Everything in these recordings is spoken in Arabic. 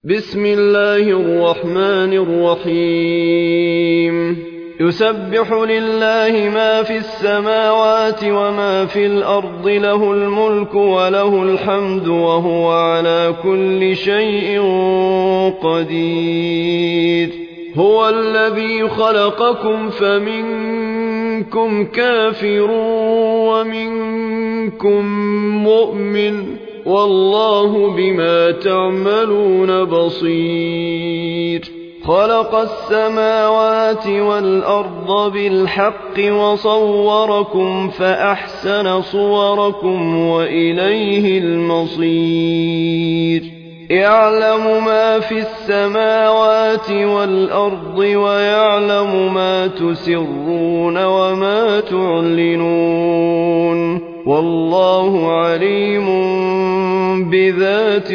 بسم الله الرحمن الرحيم يسبح لله ما في السماوات وما في الأرض له الملك وله الحمد وهو على كل شيء قدير هو الذي خلقكم فمنكم كافر ومنكم مؤمن والله بما تعملون بصير خلق السماوات والأرض بالحق وصوركم فأحسن صوركم وإليه المصير يعلم ما في السماوات والأرض ويعلم ما تسرون وما تعلنون والله عليم بذات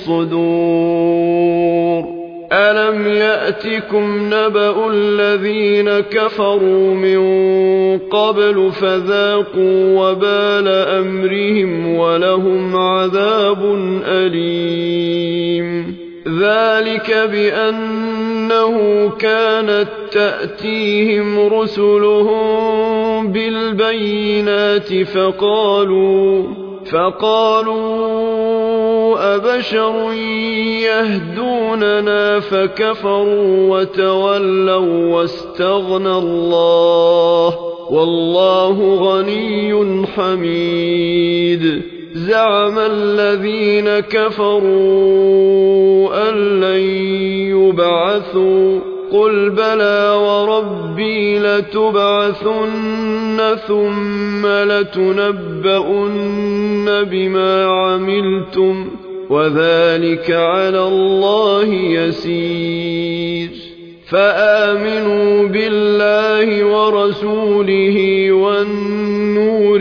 الصدور ألم يأتكم نبأ الذين كفروا من قبل فذاقوا وبال أمرهم ولهم عذاب أليم ذلك بأنه كانت تأتيهم رسلهم بالبينات فقالوا أبشر يهدوننا فكفروا وتولوا واستغنى الله والله غني حميد زعم الذين كفروا أن لن يبعثوا قل بلى وربي لتبعثن ثم لتنبؤن بما عملتم وذلك على الله يسير فآمنوا بالله ورسوله والنور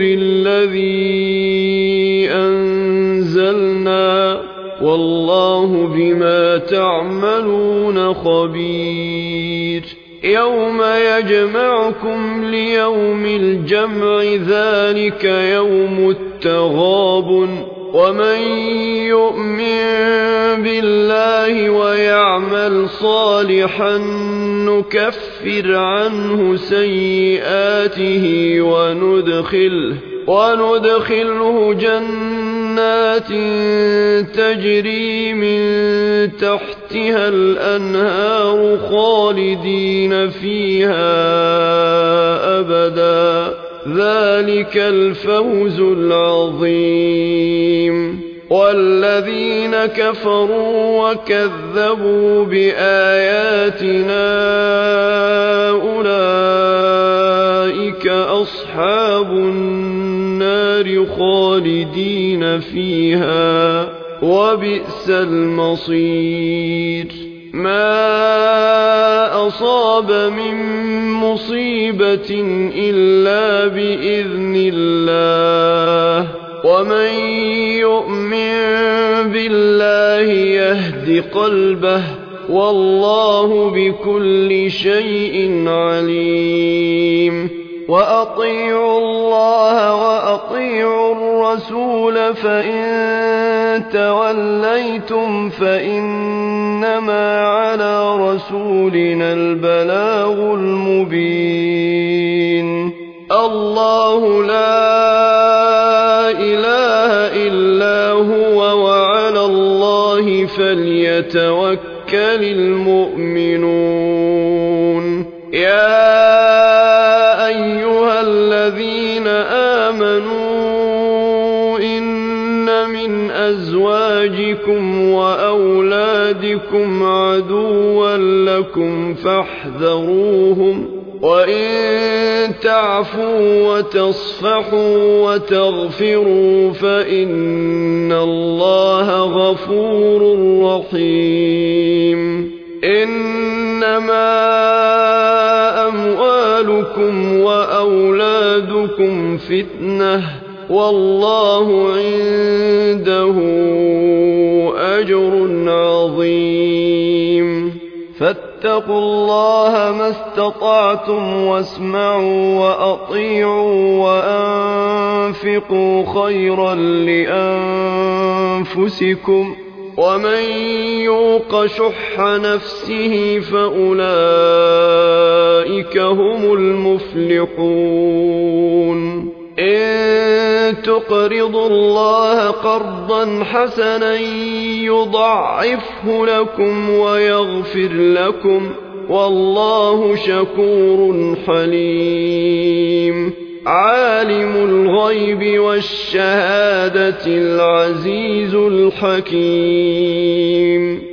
الذي أنزلنا والله بما تعملون خبير يوم يجمعكم ليوم الجمع ذلك يوم التغابن ومن يؤمن بالله ويعمل صالحا نكفر عنه سيئاته وندخله جنات تجري من تحتها الأنهار خالدين فيها أبدا ذلك الفوز العظيم والذين كفروا وكذبوا بآياتنا أولئك أصحاب النار خالدين فيها وبئس المصير ما أصاب من مصيبة إلا بإذن الله ومن يؤمن بالله يهد قلبه والله بكل شيء عليم وأطيعوا الله وأطيعوا الرسول فإن توليتم فإنما على رسولنا البلاغ المبين الله لا إله إلا هو وعلى الله فليتوكل المؤمنون يا أيها الذين آمنوا إن من أزواجكم وأولادكم عدوا لكم فاحذروهم وإن تعفوا وتصفحوا وتغفروا فإن الله غفور رحيم إنما أموالكم وأولادكم فتنة والله عنده أجر عظيم فاتقوا الله ما استطعتم واسمعوا وأطيعوا وأنفقوا خيرا لأنفسكم ومن يوق شح نفسه فأولئك هم المفلحون إن تقرضوا الله قرضا حسنا يضاعفه لكم ويغفر لكم والله شكور حليم عالم الغيب والشهادة العزيز الحكيم